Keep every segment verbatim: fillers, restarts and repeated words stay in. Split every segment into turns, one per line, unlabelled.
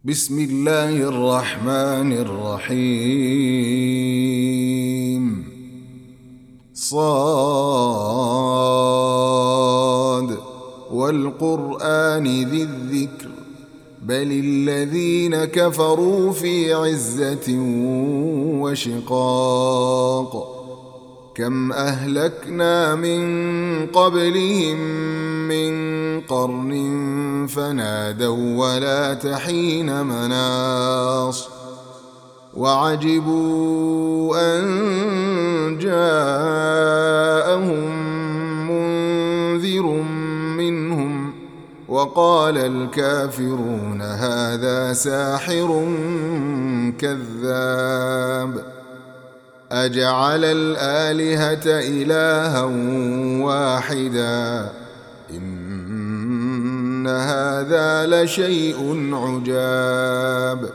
بسم الله الرحمن الرحيم. صاد والقرآن ذي الذكر بل الذين كفروا في عزة وشقاق. كم أهلكنا من قبلهم من قرن فنادوا ولا تحين مناص وعجبوا أن جاءهم منذر منهم وقال الكافرون هذا ساحر كذاب. أجعل الآلهة إلها واحدا إن هذا لشيء عجاب.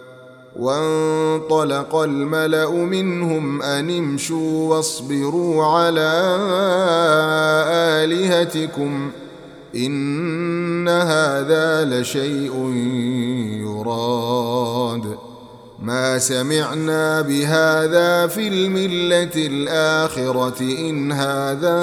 وانطلق الملأ منهم أن امشوا واصبروا على آلهتكم إن هذا لشيء يراد. ما سمعنا بهذا في الملة الآخرة إن هذا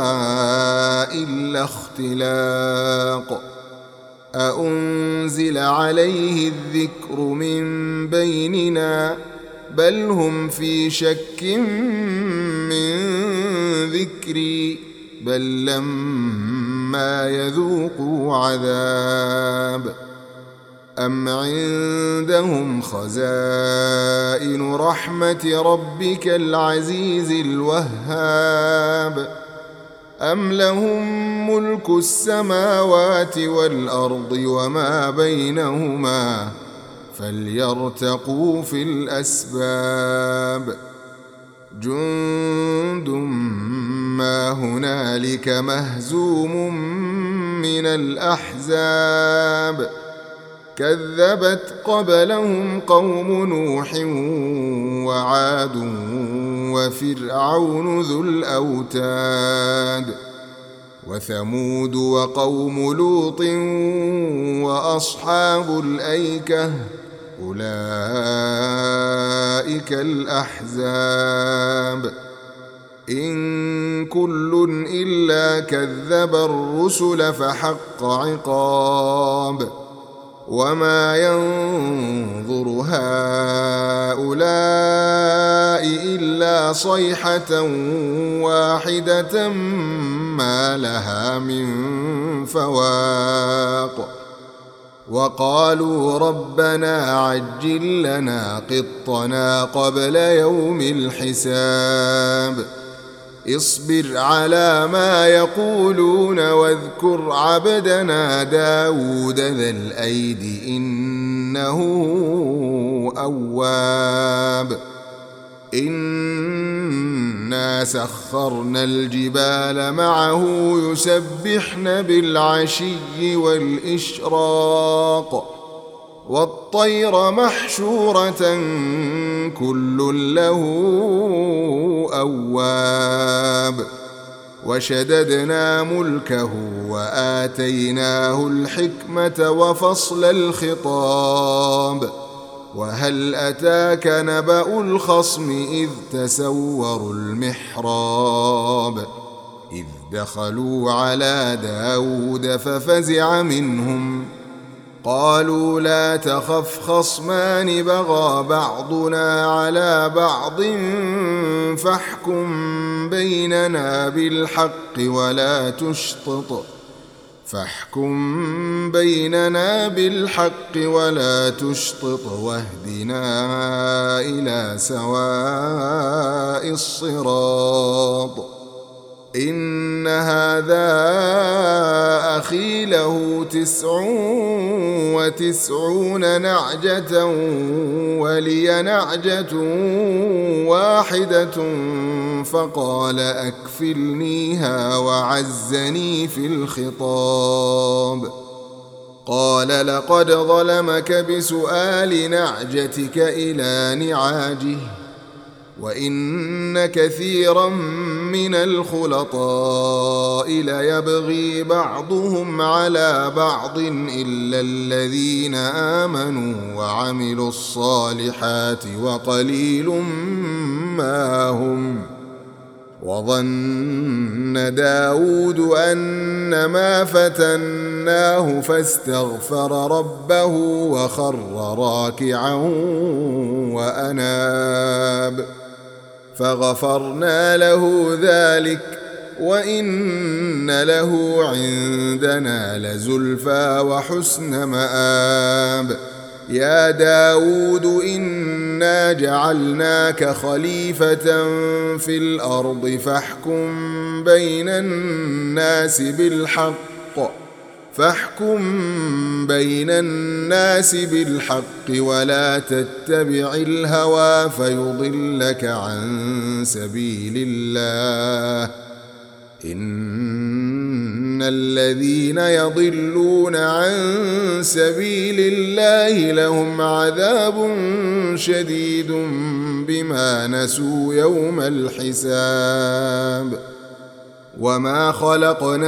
إلا اختلاق. أأنزل عليه الذكر من بيننا بل هم في شك من ذكري بل لما يذوقوا عذاب. أم عندهم خزائن رحمة ربك العزيز الوهاب أم لهم ملك السماوات والأرض وما بينهما فليرتقوا في الأسباب. جند ما هنالك مهزوم من الأحزاب كذبت قبلهم قوم نوح وعاد وفرعون ذو الأوتاد وثمود وقوم لوط وأصحاب الأيكة أولئك الأحزاب. إن كل إلا كذب الرسل فحق عقاب. وما ينظر هؤلاء إلا صيحة واحدة ما لها من فواق. وقالوا ربنا عجل لنا قطنا قبل يوم الحساب. اصبر على ما يقولون واذكر عبدنا داود ذا الأيد إنه أواب. إنا سخرنا الجبال معه يسبحن بالعشي والإشراق والطير محشورة كل له أواب. وشددنا ملكه وآتيناه الحكمة وفصل الخطاب. وهل أتاك نبأ الخصم إذ تسوروا المحراب إذ دخلوا على داود ففزع منهم قالوا لا تخف خصمان بغى بعضنا على بعض فاحكم بيننا بالحق ولا تشطط فاحكم بيننا بالحق ولا تشطط واهدنا إلى سواء الصراط. إن هذا أخي له تسع وتسعون نعجة ولي نعجة واحدة فقال أكفلنيها وعزني في الخطاب. قال لقد ظلمك بسؤال نعجتك إلى نعاجه وإن كثيرا من الخلطاء ليبغي بعضهم على بعض إلا الذين آمنوا وعملوا الصالحات وقليل ما هم. وظن داود أنما فتناه فاستغفر ربه وخر راكعا وأناب فغفرنا له ذلك وإن له عندنا لزلفى وحسن مآب. يا داود إنا جعلناك خليفة في الأرض فاحكم بين الناس بالحق فاحكم بين الناس بالحق ولا تتبع الهوى فيضلك عن سبيل الله. إن الذين يضلون عن سبيل الله لهم عذاب شديد بما نسوا يوم الحساب. وما خلقنا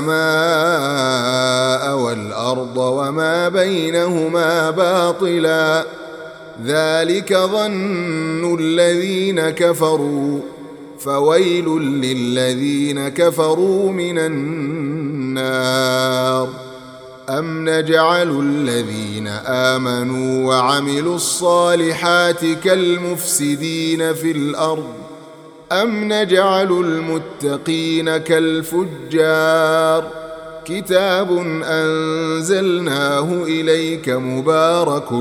السماء والأرض وما بينهما باطلا ذلك ظن الذين كفروا فويل للذين كفروا من النار. أم نجعل الذين آمنوا وعملوا الصالحات كالمفسدين في الأرض أم نجعل المتقين كالفجار. كتاب أنزلناه إليك مبارك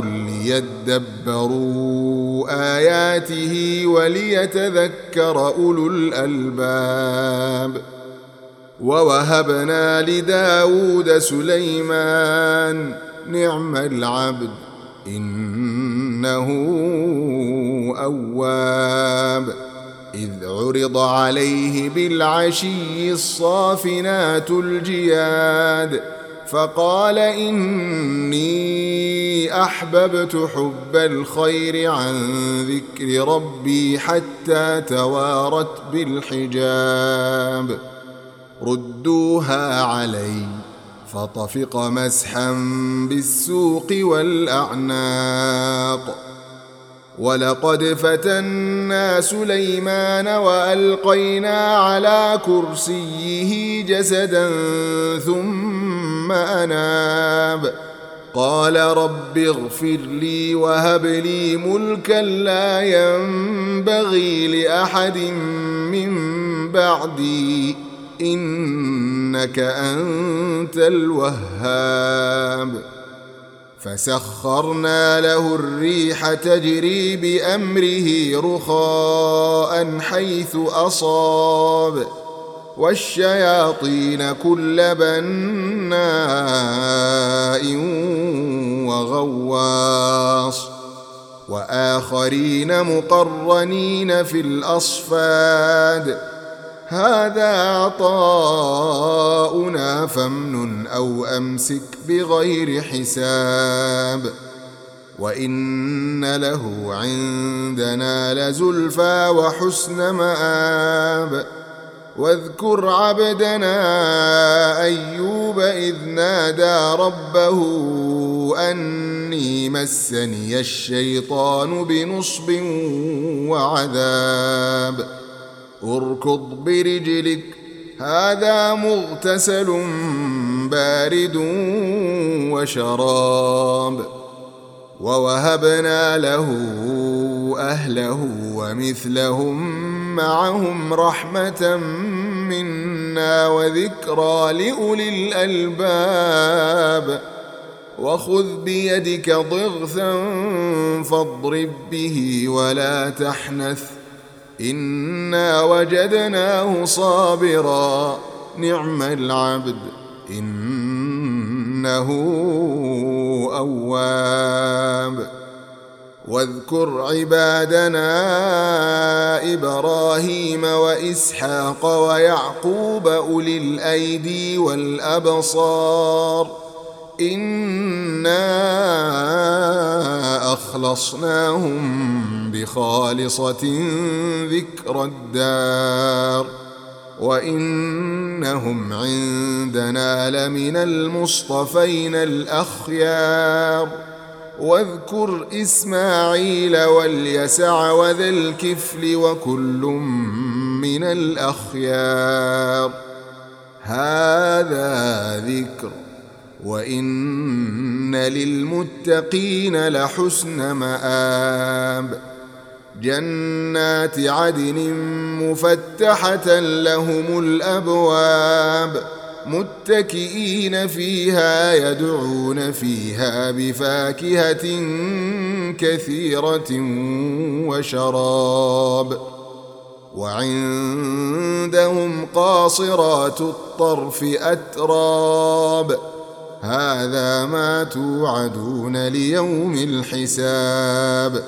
ليدبروا آياته وليتذكر أولو الألباب. ووهبنا لداود سليمان نعم العبد إنه أواب. إذ عرض عليه بالعشي الصافنات الجياد فقال إني أحببت حب الخير عن ذكر ربي حتى توارت بالحجاب. ردوها علي فطفق مسحا بالسوق والأعناق. ولقد فتنا سليمان وألقينا على كرسيه جسدا ثم أناب قال رب اغفر لي وهب لي ملكا لا ينبغي لأحد من بعدي إنك أنت الوهاب. فسخرنا له الريح تجري بأمره رخاء حيث أصاب والشياطين كل بناء وغواص وآخرين مقرنين في الأصفاد. هذا عطاؤنا فامنن أو أمسك بغير حساب. وإن له عندنا لزلفى وحسن مآب. واذكر عبدنا أيوب إذ نادى ربه أني مسني الشيطان بنصب وعذاب. اركض برجلك هذا مغتسل بارد وشراب. ووهبنا له أهله ومثلهم معهم رحمة منا وذكرى لأولي الألباب. وخذ بيدك ضغثا فاضرب به ولا تحنث إنا وجدناه صابرا نعم العبد إنه أواب. واذكر عبادنا إبراهيم وإسحاق ويعقوب أولي الأيدي والأبصار إنا أخلصناهم أخلصناهم بخالصة ذكر الدار وإنهم عندنا لمن المصطفين الأخيار واذكر إسماعيل واليسع وذا الكفل وكل من الأخيار هذا ذكر وإن للمتقين لحسن مآب جنات عدن مفتحة لهم الأبواب متكئين فيها يدعون فيها بفاكهة كثيرة وشراب وعندهم قاصرات الطرف أتراب هذا ما توعدون ليوم الحساب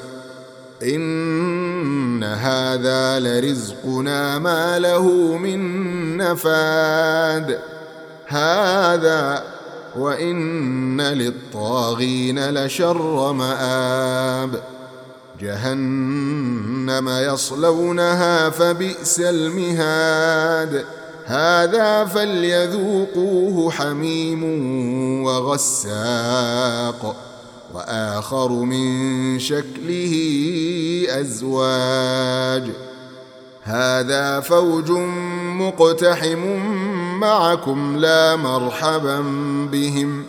إن هذا لرزقنا ما له من نفاد هذا وإن للطاغين لشر مآب جهنم يصلونها فبئس المهاد هذا فليذوقوه حميم وغساق وآخر من شكله أزواج هذا فوج مقتحم معكم لا مرحبا بهم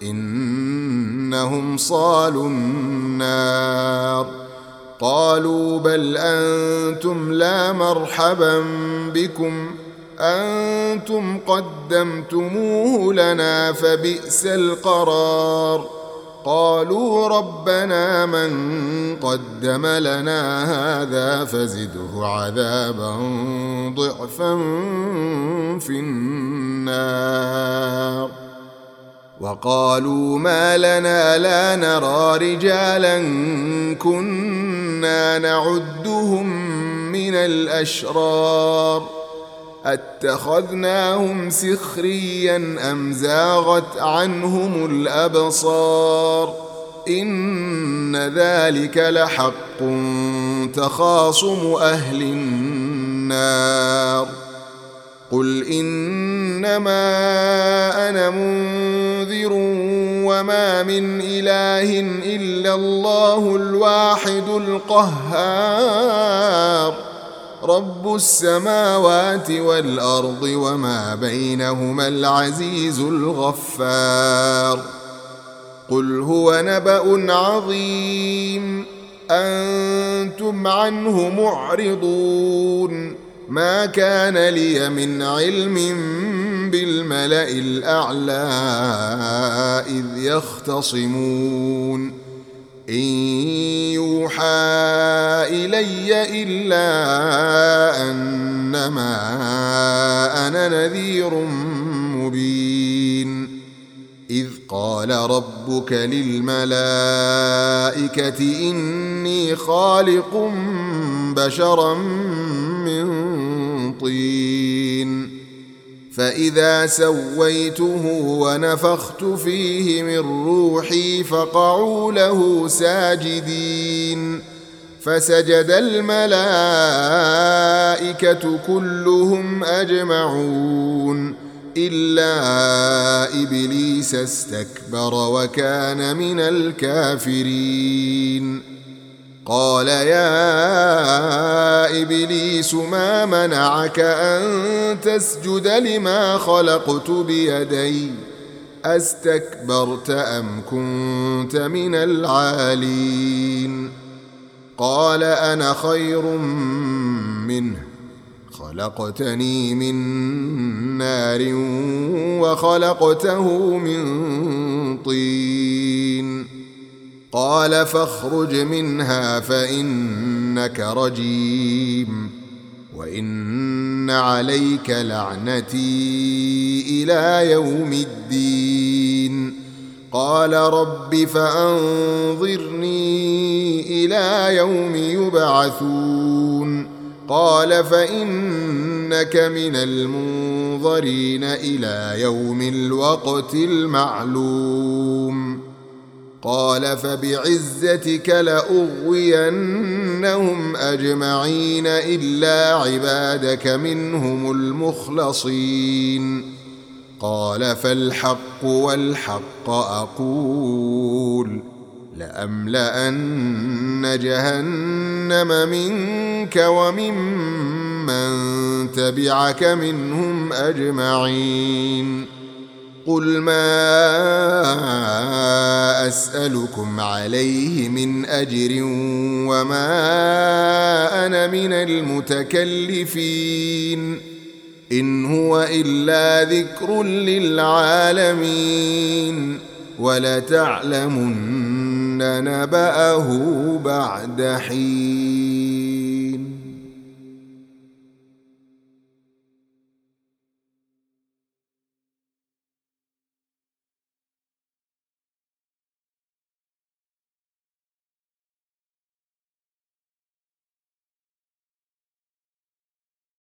إنهم صالوا النار قالوا بل أنتم لا مرحبا بكم أنتم قدمتموه لنا فبئس القرار قالوا ربنا من قدم لنا هذا فزده عذابا ضعفا في النار وقالوا ما لنا لا نرى رجالا كنا نعدهم من الأشرار أتخذناهم سخريا أم زاغت عنهم الأبصار إن ذلك لحق تخاصم أهل النار قل إنما أنا منذر وما من إله إلا الله الواحد القهار رب السماوات والأرض وما بينهما العزيز الغفار قل هو نبأ عظيم أنتم عنه معرضون ما كان لي من علم بالملأ الأعلى إذ يختصمون إن يوحى إلي إلا أنما أنا نذير مبين إذ قال ربك للملائكة إني خالق بشرا من طين فإذا سويته ونفخت فيه من روحي فقعوا له ساجدين فسجد الملائكة كلهم أجمعون إلا إبليس استكبر وكان من الكافرين قال يا إبليس ما منعك أن تسجد لما خلقت بيدي أستكبرت أم كنت من العالين قال أنا خير منه خلقتني من نار وخلقته من طين قال فاخرج منها فإنك رجيم وإن عليك لعنتي إلى يوم الدين قال رب فأنظرني إلى يوم يبعثون قال فإنك من المنظرين إلى يوم الوقت المعلوم قال فبعزتك لأغوينهم أجمعين إلا عبادك منهم المخلصين قال فالحق والحق أقول لأملأن جهنم منك وممن تبعك منهم أجمعين قل ما أسألكم عليه من أجر وما أنا من المتكلفين إن هو إلا ذكر للعالمين ولتعلمن نبأه بعد حين.